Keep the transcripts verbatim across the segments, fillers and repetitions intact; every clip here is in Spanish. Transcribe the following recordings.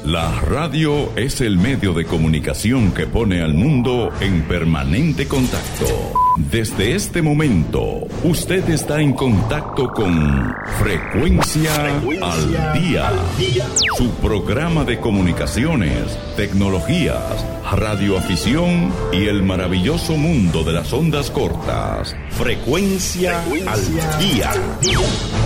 La radio es el medio de comunicación que pone al mundo en permanente contacto. Desde este momento, usted está en contacto con Frecuencia, Frecuencia al Día, al Día, su programa de comunicaciones, tecnologías, radioafición y el maravilloso mundo de las ondas cortas. Frecuencia, Frecuencia al Día. Al día.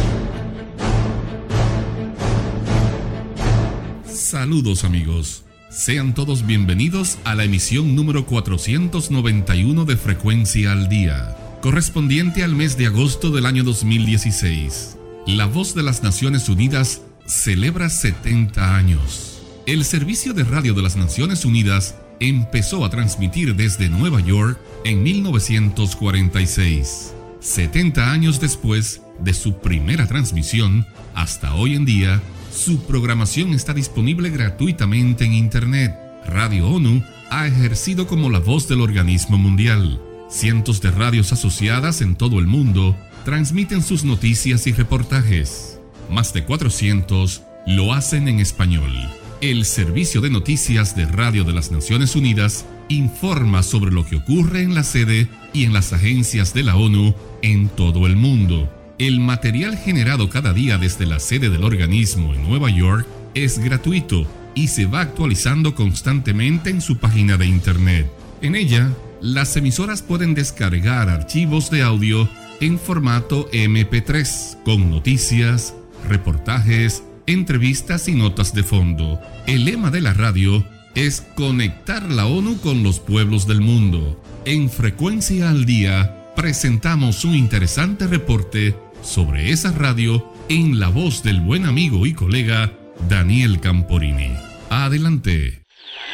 Saludos amigos, sean todos bienvenidos a la emisión número cuatrocientos noventa y uno de Frecuencia al Día, correspondiente al mes de agosto del año dos mil dieciséis. La Voz de las Naciones Unidas celebra setenta años. El Servicio de Radio de las Naciones Unidas empezó a transmitir desde Nueva York en mil novecientos cuarenta y seis. setenta años después de su primera transmisión, hasta hoy en día, su programación está disponible gratuitamente en Internet. Radio ONU ha ejercido como la voz del organismo mundial. Cientos de radios asociadas en todo el mundo transmiten sus noticias y reportajes. Más de cuatrocientos lo hacen en español. El Servicio de Noticias de Radio de las Naciones Unidas informa sobre lo que ocurre en la sede y en las agencias de la ONU en todo el mundo. El material generado cada día desde la sede del organismo en Nueva York es gratuito y se va actualizando constantemente en su página de Internet. En ella, las emisoras pueden descargar archivos de audio en formato eme pe tres, con noticias, reportajes, entrevistas y notas de fondo. El lema de la radio es conectar la ONU con los pueblos del mundo. En Frecuencia al Día, presentamos un interesante reporte sobre esa radio en la voz del buen amigo y colega Daniel Camporini. Adelante.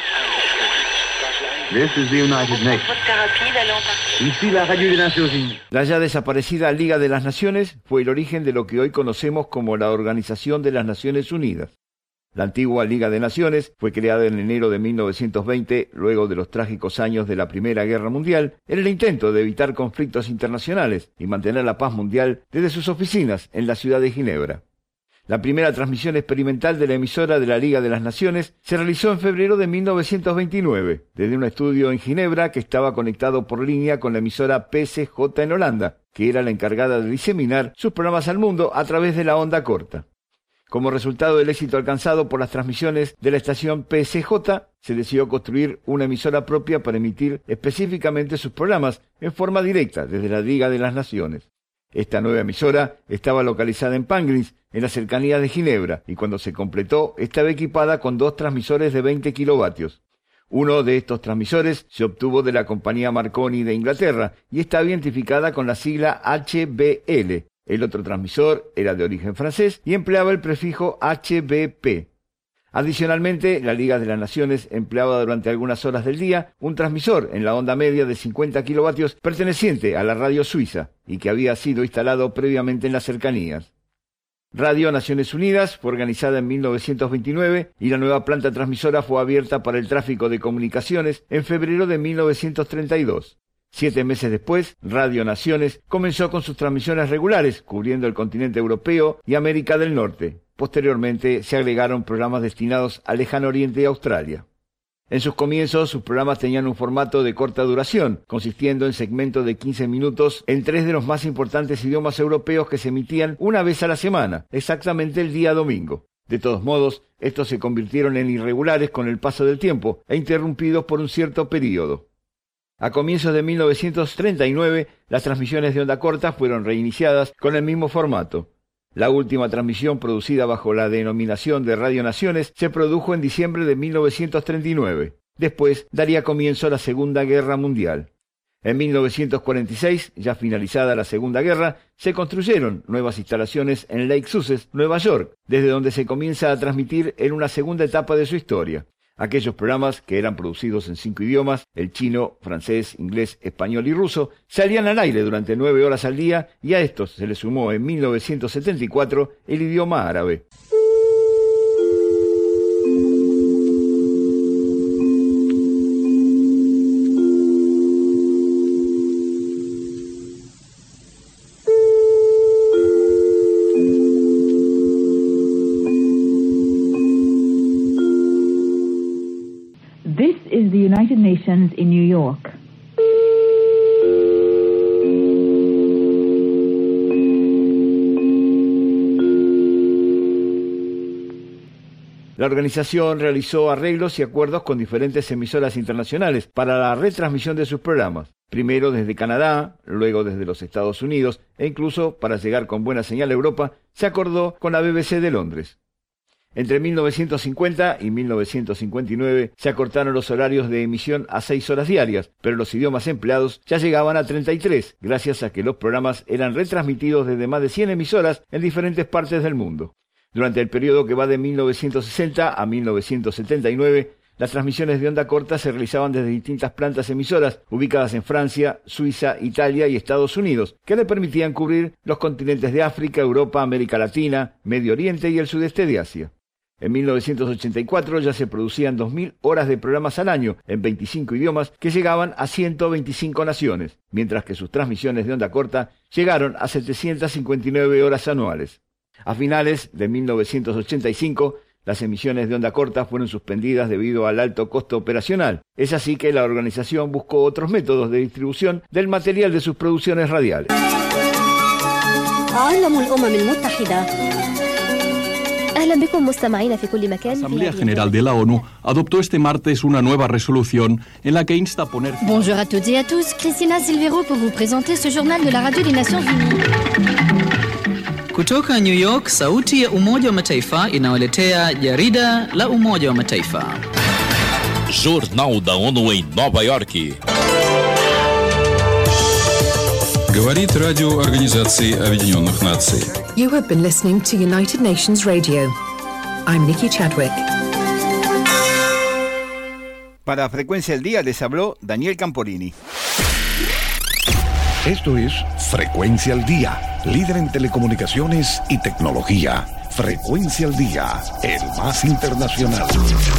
This is the United Nations. Ici la radio de Nations Unidas. La ya desaparecida Liga de las Naciones fue el origen de lo que hoy conocemos como la Organización de las Naciones Unidas. La antigua Liga de Naciones fue creada en enero de mil novecientos veinte, luego de los trágicos años de la Primera Guerra Mundial, en el intento de evitar conflictos internacionales y mantener la paz mundial desde sus oficinas en la ciudad de Ginebra. La primera transmisión experimental de la emisora de la Liga de las Naciones se realizó en febrero de mil novecientos veintinueve, desde un estudio en Ginebra que estaba conectado por línea con la emisora pe ese jota en Holanda, que era la encargada de diseminar sus programas al mundo a través de la onda corta. Como resultado del éxito alcanzado por las transmisiones de la estación pe ese jota, se decidió construir una emisora propia para emitir específicamente sus programas en forma directa desde la Liga de las Naciones. Esta nueva emisora estaba localizada en Pangris, en las cercanías de Ginebra, y cuando se completó estaba equipada con dos transmisores de veinte kilovatios. Uno de estos transmisores se obtuvo de la compañía Marconi de Inglaterra y estaba identificada con la sigla hache be ele. El otro transmisor era de origen francés y empleaba el prefijo hache be pe. Adicionalmente, la Liga de las Naciones empleaba durante algunas horas del día un transmisor en la onda media de cincuenta kilovatios perteneciente a la radio suiza y que había sido instalado previamente en las cercanías. Radio Naciones Unidas fue organizada en mil novecientos veintinueve y la nueva planta transmisora fue abierta para el tráfico de comunicaciones en febrero de mil novecientos treinta y dos. Siete meses después, Radio Naciones comenzó con sus transmisiones regulares, cubriendo el continente europeo y América del Norte. Posteriormente, se agregaron programas destinados al Lejano Oriente y Australia. En sus comienzos, sus programas tenían un formato de corta duración, consistiendo en segmentos de quince minutos en tres de los más importantes idiomas europeos que se emitían una vez a la semana, exactamente el día domingo. De todos modos, estos se convirtieron en irregulares con el paso del tiempo e interrumpidos por un cierto período. A comienzos de mil novecientos treinta y nueve, las transmisiones de onda corta fueron reiniciadas con el mismo formato. La última transmisión producida bajo la denominación de Radio Naciones se produjo en diciembre de mil novecientos treinta y nueve. Después daría comienzo la Segunda Guerra Mundial. En mil novecientos cuarenta y seis, ya finalizada la Segunda Guerra, se construyeron nuevas instalaciones en Lake Sussex, Nueva York, desde donde se comienza a transmitir en una segunda etapa de su historia. Aquellos programas, que eran producidos en cinco idiomas, el chino, francés, inglés, español y ruso, salían al aire durante nueve horas al día y a estos se les sumó en mil novecientos setenta y cuatro el idioma árabe. is the United Nations in New York. La organización realizó arreglos y acuerdos con diferentes emisoras internacionales para la retransmisión de sus programas, primero desde Canadá, luego desde los Estados Unidos e incluso, para llegar con buena señal a Europa, se acordó con la B B C de Londres. Entre mil novecientos cincuenta y mil novecientos cincuenta y nueve se acortaron los horarios de emisión a seis horas diarias, pero los idiomas empleados ya llegaban a treinta y tres, gracias a que los programas eran retransmitidos desde más de cien emisoras en diferentes partes del mundo. Durante el periodo que va de mil novecientos sesenta a mil novecientos setenta y nueve, las transmisiones de onda corta se realizaban desde distintas plantas emisoras ubicadas en Francia, Suiza, Italia y Estados Unidos, que le permitían cubrir los continentes de África, Europa, América Latina, Medio Oriente y el sudeste de Asia. En mil novecientos ochenta y cuatro ya se producían dos mil horas de programas al año en veinticinco idiomas que llegaban a ciento veinticinco naciones, mientras que sus transmisiones de onda corta llegaron a setecientas cincuenta y nueve horas anuales. A finales de mil novecientos ochenta y cinco, las emisiones de onda corta fueron suspendidas debido al alto costo operacional. Es así que la organización buscó otros métodos de distribución del material de sus producciones radiales. La Asamblea General de la ONU adoptó este martes una nueva resolución en la que insta a poner... Bonjour à toutes et à tous, Cristina Silvero pour vous présenter ce journal de la radio des Nations Unies. Kutoka New York, sauti ya Umoja wa Mataifa inawaletea jarida la Umoja wa Mataifa. Jornal da ONU em Nova York. Говорит радио Организации Объединенных Наций. You have been listening to United Nations Radio. I'm Nikki Chadwick. Para Frecuencia del Día les habló Daniel Camporini. Esto es Frecuencia al Día, líder en telecomunicaciones y tecnología. Frecuencia al Día, el más internacional.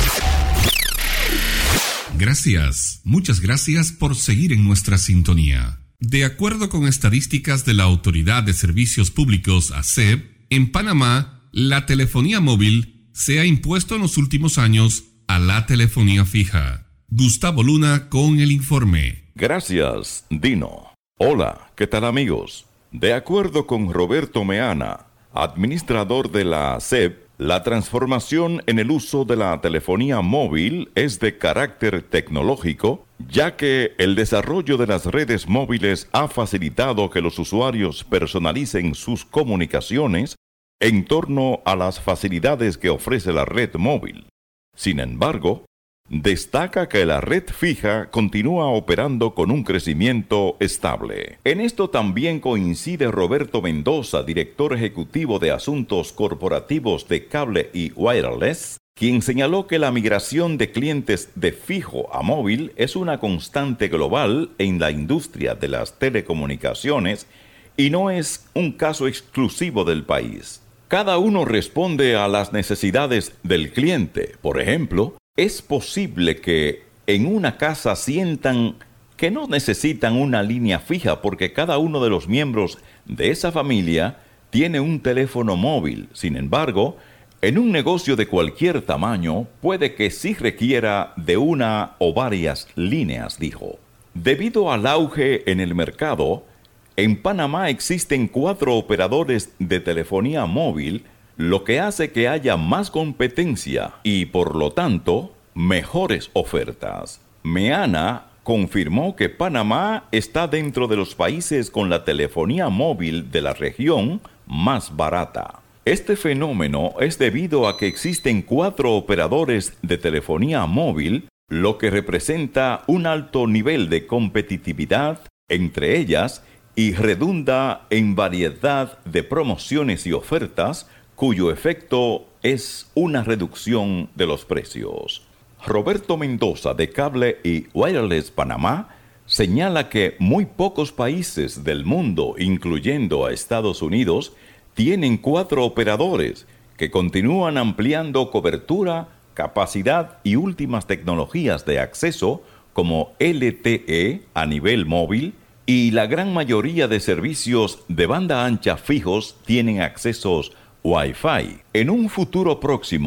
Gracias, muchas gracias por seguir en nuestra sintonía. De acuerdo con estadísticas de la Autoridad de Servicios Públicos, A S E P, en Panamá, la telefonía móvil se ha impuesto en los últimos años a la telefonía fija. Gustavo Luna con el informe. Gracias, Dino. Hola, ¿qué tal amigos? De acuerdo con Roberto Meana, administrador de la A S E P, la transformación en el uso de la telefonía móvil es de carácter tecnológico, ya que el desarrollo de las redes móviles ha facilitado que los usuarios personalicen sus comunicaciones en torno a las facilidades que ofrece la red móvil. Sin embargo, destaca que la red fija continúa operando con un crecimiento estable. En esto también coincide Roberto Mendoza, director ejecutivo de Asuntos Corporativos de Cable y Wireless, quien señaló que la migración de clientes de fijo a móvil es una constante global en la industria de las telecomunicaciones y no es un caso exclusivo del país. Cada uno responde a las necesidades del cliente. Por ejemplo, es posible que en una casa sientan que no necesitan una línea fija porque cada uno de los miembros de esa familia tiene un teléfono móvil. Sin embargo, en un negocio de cualquier tamaño puede que sí requiera de una o varias líneas, dijo. Debido al auge en el mercado, en Panamá existen cuatro operadores de telefonía móvil, lo que hace que haya más competencia y, por lo tanto, mejores ofertas. Meana confirmó que Panamá está dentro de los países con la telefonía móvil de la región más barata. Este fenómeno es debido a que existen cuatro operadores de telefonía móvil, lo que representa un alto nivel de competitividad entre ellas y redunda en variedad de promociones y ofertas, cuyo efecto es una reducción de los precios. Roberto Mendoza, de Cable y Wireless Panamá, señala que muy pocos países del mundo, incluyendo a Estados Unidos, tienen cuatro operadores que continúan ampliando cobertura, capacidad y últimas tecnologías de acceso como L T E a nivel móvil, y la gran mayoría de servicios de banda ancha fijos tienen accesos Wi-Fi. En un futuro próximo,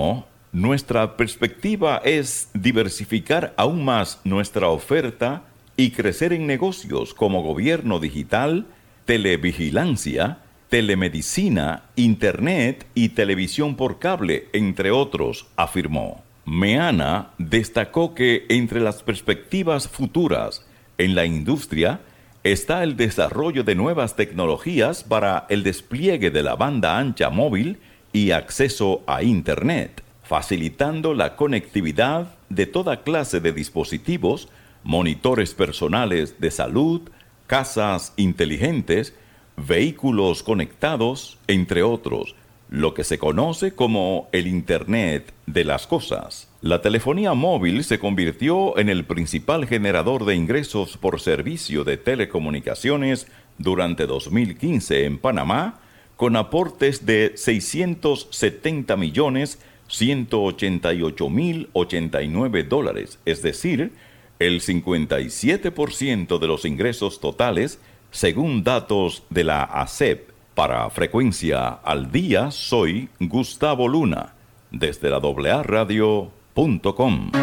Nuestra perspectiva es diversificar aún más nuestra oferta y crecer en negocios como gobierno digital, televigilancia, telemedicina, internet y televisión por cable, entre otros, afirmó. Meana destacó que entre las perspectivas futuras en la industria está el desarrollo de nuevas tecnologías para el despliegue de la banda ancha móvil y acceso a Internet, facilitando la conectividad de toda clase de dispositivos, monitores personales de salud, casas inteligentes, vehículos conectados, entre otros, lo que se conoce como el Internet de las cosas. La telefonía móvil se convirtió en el principal generador de ingresos por servicio de telecomunicaciones durante dos mil quince en Panamá, con aportes de seiscientos setenta millones ciento ochenta y ocho mil ochenta y nueve dólares, es decir, el cincuenta y siete por ciento de los ingresos totales, según datos de la A C E P. Para Frecuencia al Día, soy Gustavo Luna, desde la doble A radio punto com.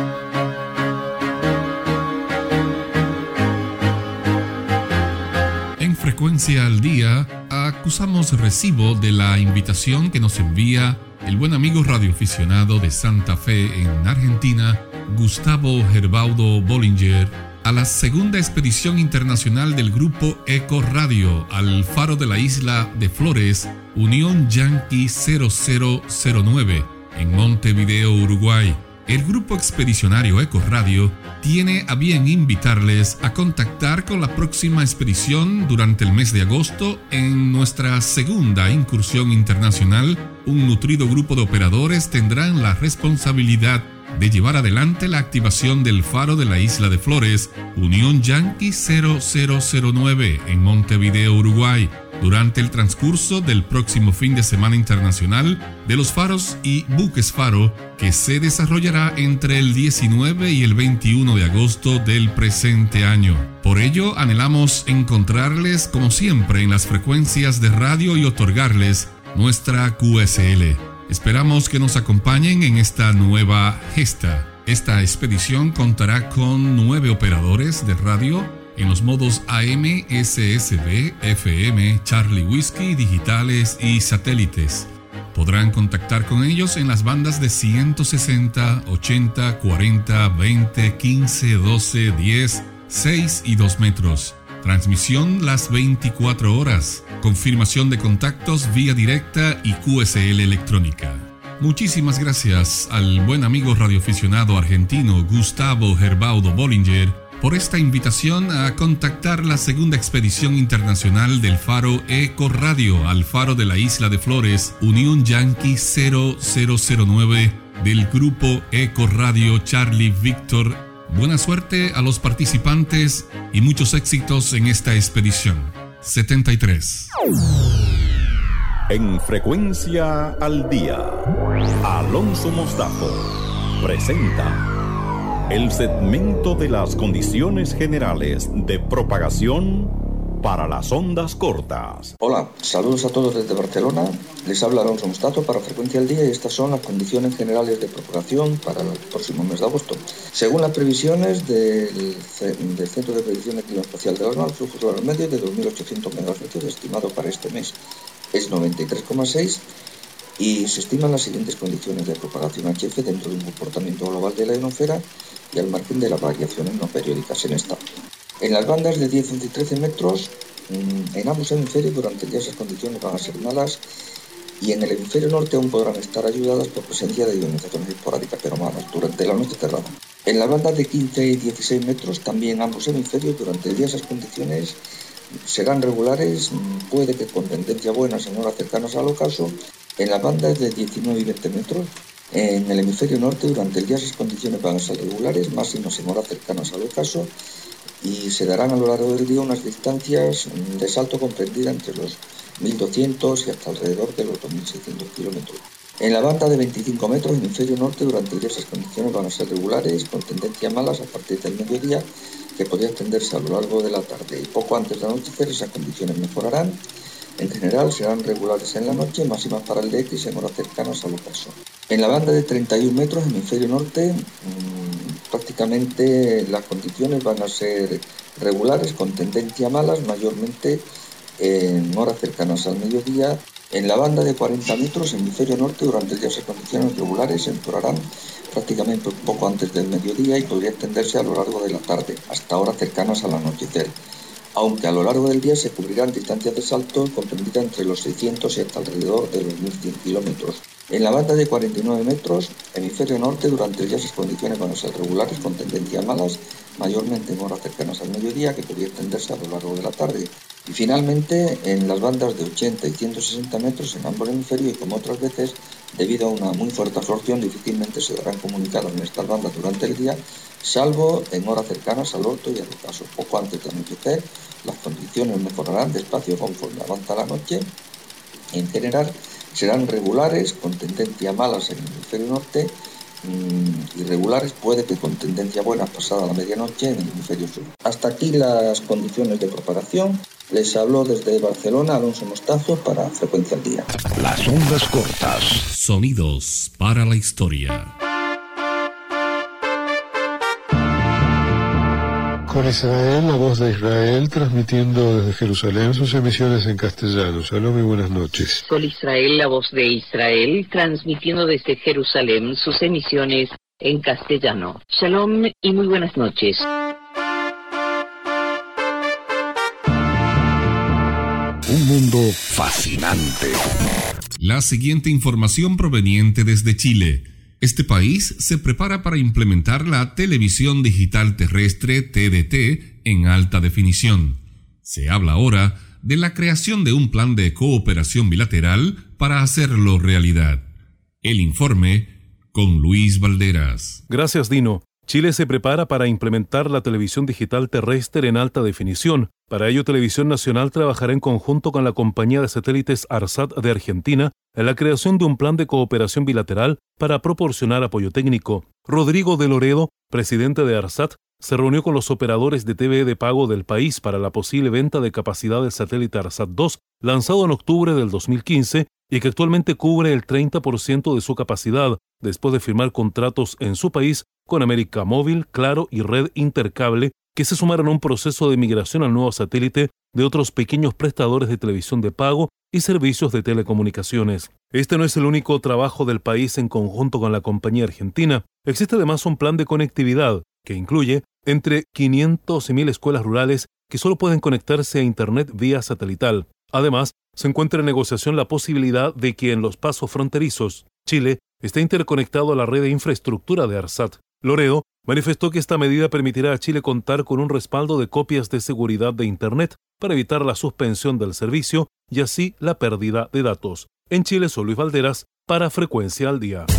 En Frecuencia al Día, acusamos recibo de la invitación que nos envía el buen amigo radioaficionado de Santa Fe en Argentina, Gustavo Gerbaudo Bollinger, a la segunda expedición internacional del grupo Eco Radio al faro de la isla de Flores, Unión Yankee cero cero cero nueve, en Montevideo, Uruguay. El grupo expedicionario Eco Radio tiene a bien invitarles a contactar con la próxima expedición durante el mes de agosto en nuestra segunda incursión internacional. Un nutrido grupo de operadores tendrán la responsabilidad de llevar adelante la activación del faro de la isla de Flores, Unión Yankee cero cero cero nueve, en Montevideo, Uruguay, durante el transcurso del próximo fin de semana internacional de los faros y buques faro, que se desarrollará entre el diecinueve y el veintiuno de agosto del presente año. Por ello, anhelamos encontrarles como siempre en las frecuencias de radio y otorgarles nuestra Q S L. Esperamos que nos acompañen en esta nueva gesta. Esta expedición contará con nueve operadores de radio en los modos A M, S S B, F M, Charlie Whiskey, digitales y satélites. Podrán contactar con ellos en las bandas de ciento sesenta, ochenta, cuarenta, veinte, quince, doce, diez, seis y dos metros. Transmisión las veinticuatro horas. Confirmación de contactos vía directa y Q S L electrónica. Muchísimas gracias al buen amigo radioaficionado argentino Gustavo Gerbaudo Bollinger por esta invitación a contactar la segunda expedición internacional del faro Eco Radio al faro de la isla de Flores, Unión Yankee cero cero cero nueve del grupo Eco Radio Charlie Victor. Buena suerte a los participantes y muchos éxitos en esta expedición. setenta y tres. En Frecuencia al Día, Alonso Mostajo presenta el segmento de las condiciones generales de propagación para las ondas cortas. Hola, saludos a todos desde Barcelona. Les habla Alonso Mostato para Frecuencia al Día y estas son las condiciones generales de propagación para el próximo mes de agosto. Según las previsiones del, del Centro de Predicción de Clima Espacial de la ONU, el flujo solar medio de dos mil ochocientos megahercios estimado para este mes es noventa y tres coma seis y se estiman las siguientes condiciones de propagación H F dentro de un comportamiento global de la ionosfera y al margen de las variaciones no periódicas en esta. En las bandas de diez, once y trece metros, en ambos hemisferios durante el día esas condiciones van a ser malas y en el hemisferio norte aún podrán estar ayudadas por presencia de ionizaciones esporádicas pero malas durante la noche cerrada. En las bandas de quince y dieciséis metros, también en ambos hemisferios durante el día esas condiciones serán regulares, puede que con tendencia buena en horas cercanas al ocaso. En las bandas de diecinueve y veinte metros, en el hemisferio norte durante el día esas condiciones van a ser regulares, máximas en horas cercanas al ocaso, y se darán a lo largo del día unas distancias de salto comprendida entre los mil doscientos y hasta alrededor de los dos mil seiscientos kilómetros. En la banda de veinticinco metros, en el hemisferio norte, durante el día esas condiciones van a ser regulares, con tendencias malas a partir del mediodía, que podría extenderse a lo largo de la tarde. Y poco antes de anochecer esas condiciones mejorarán En general serán regulares en la noche, máximas para el D X en horas cercanas al ocaso. En la banda de treinta y un metros, hemisferio norte, mmm, prácticamente las condiciones van a ser regulares con tendencia a malas, mayormente en horas cercanas al mediodía. En la banda de cuarenta metros, hemisferio norte, durante el día se condiciones regulares empeorarán prácticamente un poco antes del mediodía y podría extenderse a lo largo de la tarde, hasta horas cercanas al anochecer. Aunque a lo largo del día se cubrirán distancias de salto comprendidas entre los seiscientos y hasta alrededor de los mil cien kilómetros. En la banda de cuarenta y nueve metros, hemisferio norte, durante el día sus condiciones van a ser regulares con tendencia a malas, mayormente en horas cercanas al mediodía, que podría extenderse a lo largo de la tarde. Y finalmente, en las bandas de ochenta y ciento sesenta metros en ambos hemisferios, y como otras veces, debido a una muy fuerte absorción, difícilmente se darán comunicados en estas bandas durante el día, salvo en horas cercanas al orto y al ocaso. Poco antes de anochecer, las condiciones mejorarán despacio conforme avanza la noche. En general, serán regulares, con tendencia a malas en el hemisferio norte, mmm, irregulares, puede que con tendencia buena pasada la medianoche en el hemisferio sur. Hasta aquí las condiciones de propagación. Les habló desde Barcelona Alonso Mostazo para Frecuencia al Día. Las ondas cortas. Sonidos para la historia. Con Israel, la voz de Israel, transmitiendo desde Jerusalén sus emisiones en castellano. Shalom y buenas noches. Con Israel, la voz de Israel, transmitiendo desde Jerusalén sus emisiones en castellano. Shalom y muy buenas noches. Un mundo fascinante. La siguiente información proveniente desde Chile. Este país se prepara para implementar la televisión digital terrestre T D T en alta definición. Se habla ahora de la creación de un plan de cooperación bilateral para hacerlo realidad. El informe con Luis Valderas. Gracias, Dino. Chile se prepara para implementar la televisión digital terrestre en alta definición. Para ello, Televisión Nacional trabajará en conjunto con la compañía de satélites ARSAT de Argentina en la creación de un plan de cooperación bilateral para proporcionar apoyo técnico. Rodrigo de Loredo, presidente de ARSAT, se reunió con los operadores de T V de pago del país para la posible venta de capacidad del satélite ARSAT dos, lanzado en octubre del dos mil quince y que actualmente cubre el treinta por ciento de su capacidad, después de firmar contratos en su país con América Móvil, Claro y Red Intercable, que se sumaron a un proceso de migración al nuevo satélite de otros pequeños prestadores de televisión de pago y servicios de telecomunicaciones. Este no es el único trabajo del país en conjunto con la compañía argentina. Existe además un plan de conectividad que incluye entre quinientas y mil escuelas rurales que solo pueden conectarse a Internet vía satelital. Además, se encuentra en negociación la posibilidad de que en los pasos fronterizos, Chile esté interconectado a la red de infraestructura de ARSAT. Loredo manifestó que esta medida permitirá a Chile contar con un respaldo de copias de seguridad de Internet para evitar la suspensión del servicio y así la pérdida de datos. En Chile, soy Luis Valderas para Frecuencia al Día.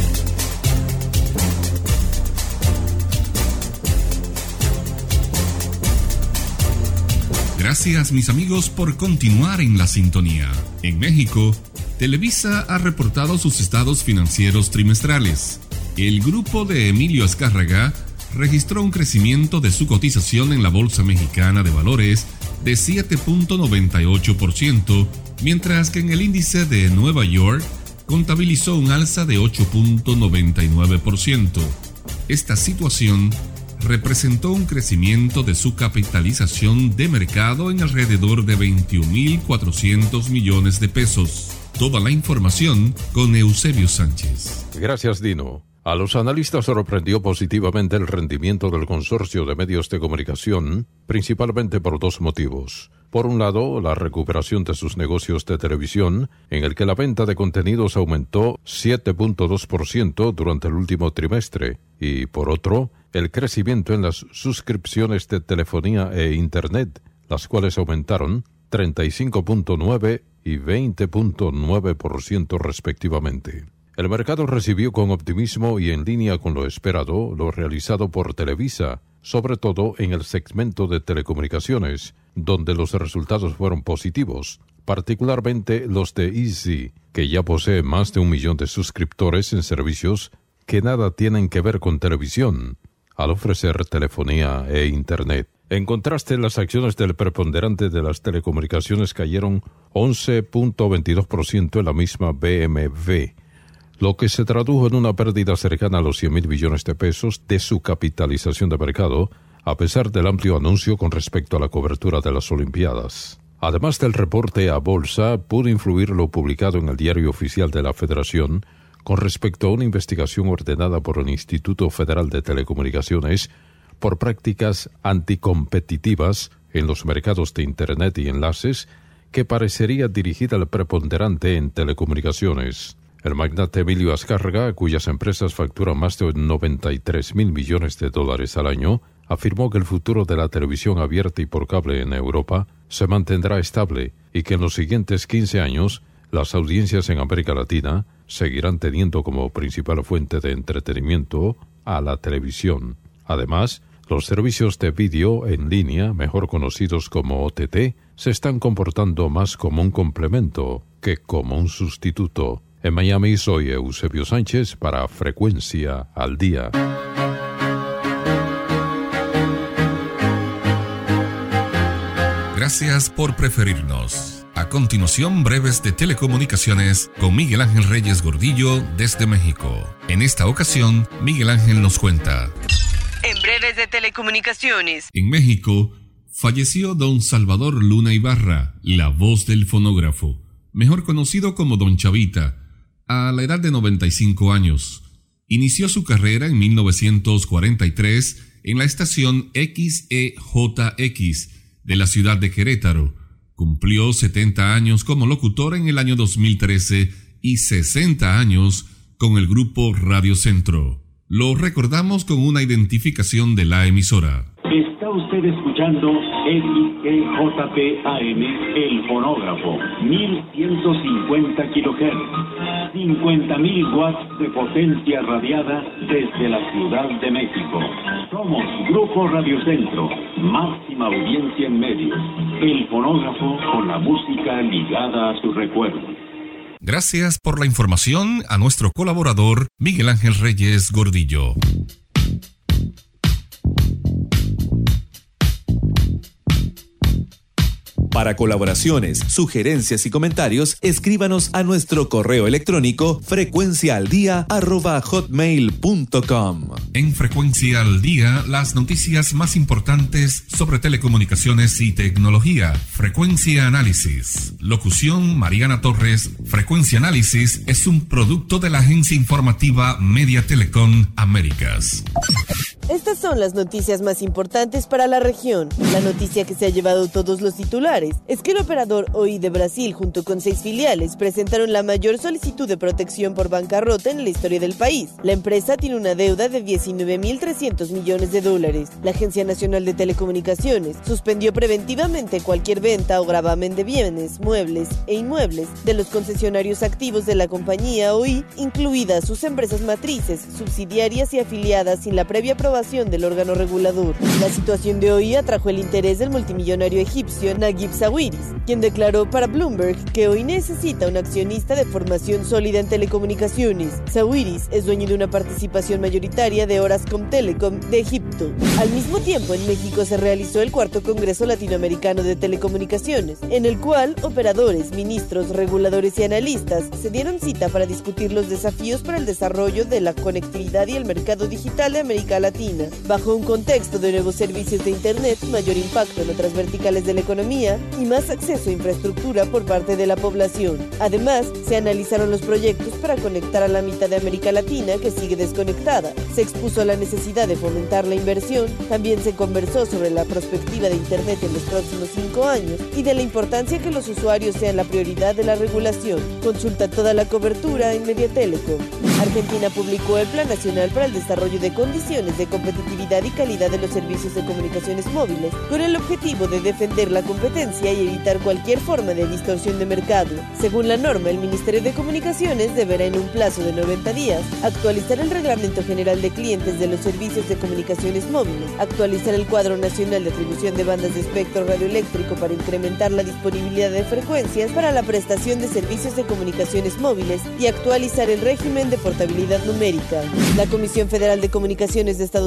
Gracias, mis amigos, por continuar en la sintonía. En México, Televisa ha reportado sus estados financieros trimestrales. El grupo de Emilio Azcárraga registró un crecimiento de su cotización en la Bolsa Mexicana de Valores de siete punto noventa y ocho por ciento, mientras que en el índice de Nueva York contabilizó un alza de ocho punto noventa y nueve por ciento. Esta situación representó un crecimiento de su capitalización de mercado en alrededor de veintiún mil cuatrocientos millones de pesos. Toda la información con Eusebio Sánchez. Gracias, Dino. A los analistas sorprendió positivamente el rendimiento del consorcio de medios de comunicación, principalmente por dos motivos. Por un lado, la recuperación de sus negocios de televisión, en el que la venta de contenidos aumentó siete punto dos por ciento durante el último trimestre, y por otro, el crecimiento en las suscripciones de telefonía e Internet, las cuales aumentaron treinta y cinco punto nueve y veinte punto nueve por ciento respectivamente. El mercado recibió con optimismo y en línea con lo esperado lo realizado por Televisa, sobre todo en el segmento de telecomunicaciones, donde los resultados fueron positivos, particularmente los de Easy, que ya posee más de un millón de suscriptores en servicios que nada tienen que ver con televisión, al ofrecer telefonía e Internet. En contraste, las acciones del preponderante de las telecomunicaciones cayeron once punto veintidós por ciento en la misma B M W, lo que se tradujo en una pérdida cercana a los cien mil millones de pesos de su capitalización de mercado, a pesar del amplio anuncio con respecto a la cobertura de las Olimpiadas. Además del reporte a bolsa, pudo influir lo publicado en el Diario Oficial de la Federación con respecto a una investigación ordenada por el Instituto Federal de Telecomunicaciones por prácticas anticompetitivas en los mercados de Internet y enlaces que parecería dirigida al preponderante en telecomunicaciones. El magnate Emilio Azcárraga, cuyas empresas facturan más de noventa y tres mil millones de dólares al año, afirmó que el futuro de la televisión abierta y por cable en Europa se mantendrá estable y que en los siguientes quince años las audiencias en América Latina seguirán teniendo como principal fuente de entretenimiento a la televisión. Además, los servicios de vídeo en línea, mejor conocidos como O T T, se están comportando más como un complemento que como un sustituto. En Miami soy Eusebio Sánchez para Frecuencia al Día. Gracias por preferirnos. A continuación, breves de telecomunicaciones con Miguel Ángel Reyes Gordillo desde México. En esta ocasión, Miguel Ángel nos cuenta. En breves de telecomunicaciones. En México, falleció don Salvador Luna Ibarra, la voz del fonógrafo, mejor conocido como Don Chavita, a la edad de noventa y cinco años. Inició su carrera en mil novecientos cuarenta y tres en la estación X E J X de la ciudad de Querétaro. Cumplió setenta años como locutor en el año dos mil trece y sesenta años con el grupo Radio Centro. Lo recordamos con una identificación de la emisora. Está usted escuchando X E J P A M, el fonógrafo, mil ciento cincuenta kilohertz, cincuenta mil watts de potencia radiada desde la Ciudad de México. Somos Grupo Radio Centro, máxima audiencia en medios, el fonógrafo con la música ligada a su recuerdo. Gracias por la información a nuestro colaborador Miguel Ángel Reyes Gordillo. Para colaboraciones, sugerencias y comentarios, escríbanos a nuestro correo electrónico frecuenciaaldia arroba hotmail punto com. En Frecuencia al Día, las noticias más importantes sobre telecomunicaciones y tecnología. Frecuencia Análisis. Locución Mariana Torres. Frecuencia Análisis es un producto de la agencia informativa Media Telecom Américas. Estas son las noticias más importantes para la región. La noticia que se ha llevado todos los titulares es que el operador O I de Brasil, junto con seis filiales, presentaron la mayor solicitud de protección por bancarrota en la historia del país. La empresa tiene una deuda de diecinueve mil trescientos millones de dólares. La Agencia Nacional de Telecomunicaciones suspendió preventivamente cualquier venta o gravamen de bienes, muebles e inmuebles de los concesionarios activos de la compañía O I, incluidas sus empresas matrices, subsidiarias y afiliadas sin la previa aprobación del órgano regulador. La situación de O I atrajo el interés del multimillonario egipcio Naguib Sawiris, quien declaró para Bloomberg que O I necesita un accionista de formación sólida en telecomunicaciones. Sawiris es dueño de una participación mayoritaria de Orascom Telecom de Egipto. Al mismo tiempo, en México se realizó el cuarto Congreso Latinoamericano de Telecomunicaciones, en el cual operadores, ministros, reguladores y analistas se dieron cita para discutir los desafíos para el desarrollo de la conectividad y el mercado digital de América Latina, bajo un contexto de nuevos servicios de Internet, mayor impacto en otras verticales de la economía y más acceso a infraestructura por parte de la población. Además, se analizaron los proyectos para conectar a la mitad de América Latina que sigue desconectada. Se expuso la necesidad de fomentar la inversión. También se conversó sobre la perspectiva de Internet en los próximos cinco años y de la importancia que los usuarios sean la prioridad de la regulación. Consulta toda la cobertura en Media Telecom. Argentina publicó el Plan Nacional para el Desarrollo de Condiciones de competitividad y calidad de los servicios de comunicaciones móviles, con el objetivo de defender la competencia y evitar cualquier forma de distorsión de mercado. Según la norma, el Ministerio de Comunicaciones deberá en un plazo de noventa días actualizar el Reglamento General de Clientes de los Servicios de Comunicaciones Móviles, actualizar el Cuadro Nacional de Atribución de Bandas de Espectro Radioeléctrico para incrementar la disponibilidad de frecuencias para la prestación de servicios de comunicaciones móviles y actualizar el régimen de portabilidad numérica. La Comisión Federal de Comunicaciones de Estados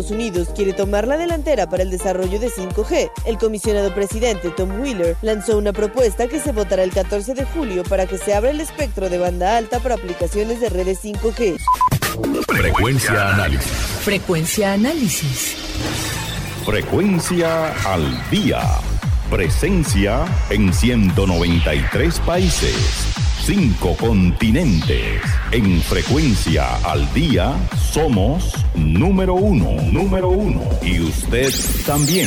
Estados Unidos quiere tomar la delantera para el desarrollo de cinco G. El comisionado presidente Tom Wheeler lanzó una propuesta que se votará el catorce de julio para que se abra el espectro de banda alta para aplicaciones de redes cinco G. Frecuencia análisis. Frecuencia análisis. Frecuencia al día. Presencia en ciento noventa y tres países, cinco continentes. En Frecuencia al día somos número uno, número uno. Y usted también.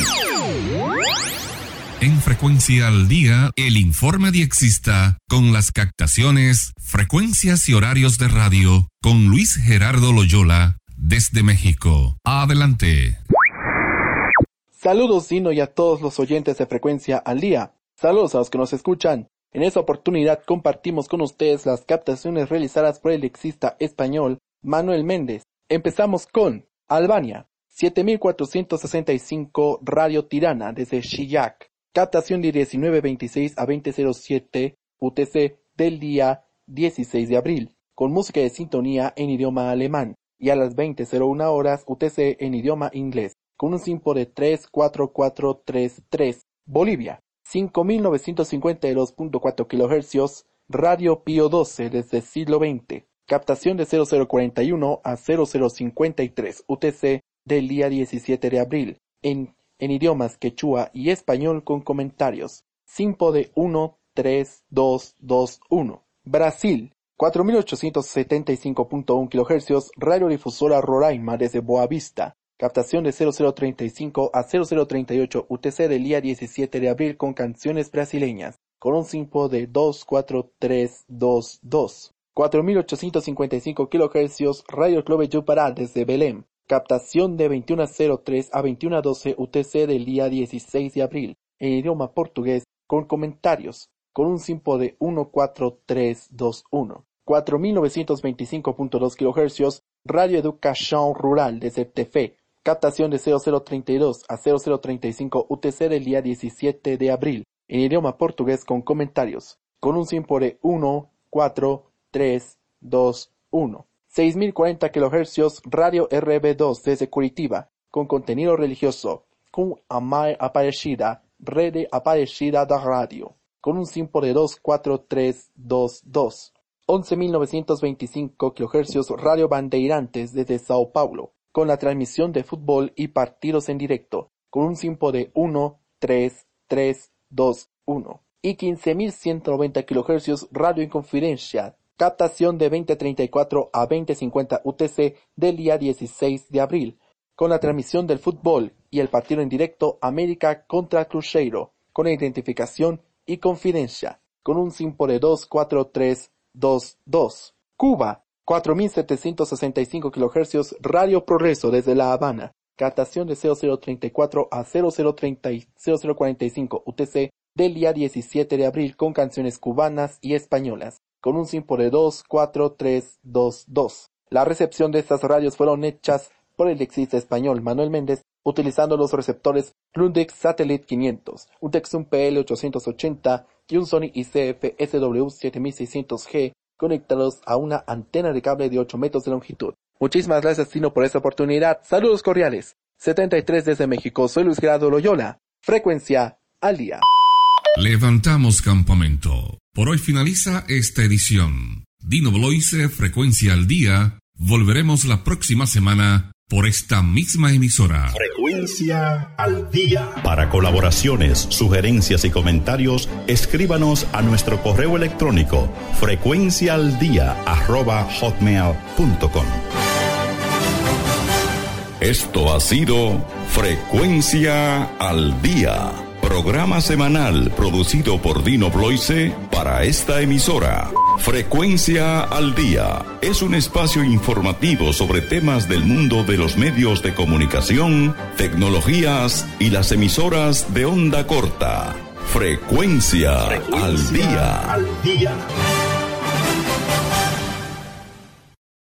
En Frecuencia al día, el informe diexista con las captaciones, frecuencias y horarios de radio con Luis Gerardo Loyola desde México. Adelante. Saludos, Dino, y a todos los oyentes de Frecuencia al día. Saludos a los que nos escuchan. En esta oportunidad compartimos con ustedes las captaciones realizadas por el lexista español Manuel Méndez. Empezamos con Albania, siete mil cuatrocientos sesenta y cinco Radio Tirana desde Shijak. Captación de diecinueve veintiséis a veinte cero siete U T C del día dieciséis de abril, con música de sintonía en idioma alemán, y a las veinte cero uno horas U T C en idioma inglés, con un simpo de tres cuatro cuatro tres tres. Bolivia, cinco mil novecientos cincuenta y dos punto cuatro kilohercios, Radio Pío doce desde siglo veinte. Captación de cero cero cuarenta y uno a cero cero cincuenta y tres U T C del día diecisiete de abril, en, en idiomas quechua y español con comentarios. Simpo de uno tres dos dos uno. Brasil, cuatro mil ochocientos setenta y cinco punto uno kilohercios, radiodifusora Roraima desde Boavista. Captación de cero cero treinta y cinco a cero cero treinta y ocho U T C del día diecisiete de abril con canciones brasileñas, con un simpo de dos cuatro tres dos dos. cuatro mil ochocientos cincuenta y cinco kilohercios, Radio Club Yupará desde Belém. Captación de veintiuno cero tres a veintiuno doce U T C del día dieciséis de abril, en idioma portugués, con comentarios, con un simpo de uno cuatro tres dos uno. cuatro mil novecientos veinticinco punto dos kilohercios, Radio Educación Rural desde Tefé. Captación de cero cero treinta y dos a cero cero treinta y cinco U T C del día diecisiete de abril, en idioma portugués con comentarios, con un simpo de uno cuatro tres dos uno. seis mil cuarenta kilohercios, Radio R B dos desde Curitiba, con contenido religioso, com a Mãe Aparecida, Rede Aparecida da Radio, con un simpo de dos cuatro tres dos dos. once mil novecientos veinticinco kilohercios, Radio Bandeirantes desde Sao Paulo, con la transmisión de fútbol y partidos en directo, con un simpo de uno tres tres dos uno. Y quince mil ciento noventa kilohercios, Radio Inconfidencia, captación de veinte treinta y cuatro a veinte cincuenta U T C del día dieciséis de abril, con la transmisión del fútbol y el partido en directo América contra Cruzeiro, con identificación y confidencia, con un simpo de dos cuatro tres dos dos. Cuba, cuatro mil setecientos sesenta y cinco kilohercios, Radio Progreso desde La Habana, captación de cero cero treinta y cuatro a cero cero treinta y cero cero cuarenta y cinco U T C del día diecisiete de abril con canciones cubanas y españolas, con un simpo de dos cuatro tres dos dos. La recepción de estas radios fueron hechas por el lexista español Manuel Méndez, utilizando los receptores Lundex Satellite quinientos, un Texum P L ochocientos ochenta y un Sony I C F S W siete mil seiscientos G, conectados a una antena de cable de ocho metros de longitud. Muchísimas gracias, Tino, por esta oportunidad. Saludos cordiales. setenta y tres desde México. Soy Luis Gerardo Loyola. Frecuencia al día. Levantamos campamento. Por hoy finaliza esta edición. Dino Bloise, Frecuencia al día. Volveremos la próxima semana por esta misma emisora. Frecuencia al día. Para colaboraciones, sugerencias y comentarios, escríbanos a nuestro correo electrónico frecuenciaaldia arroba hotmail punto com. Esto ha sido Frecuencia al día, programa semanal producido por Dino Bloise para esta emisora. Frecuencia al día es un espacio informativo sobre temas del mundo de los medios de comunicación, tecnologías y las emisoras de onda corta. Frecuencia, Frecuencia al día. Al día.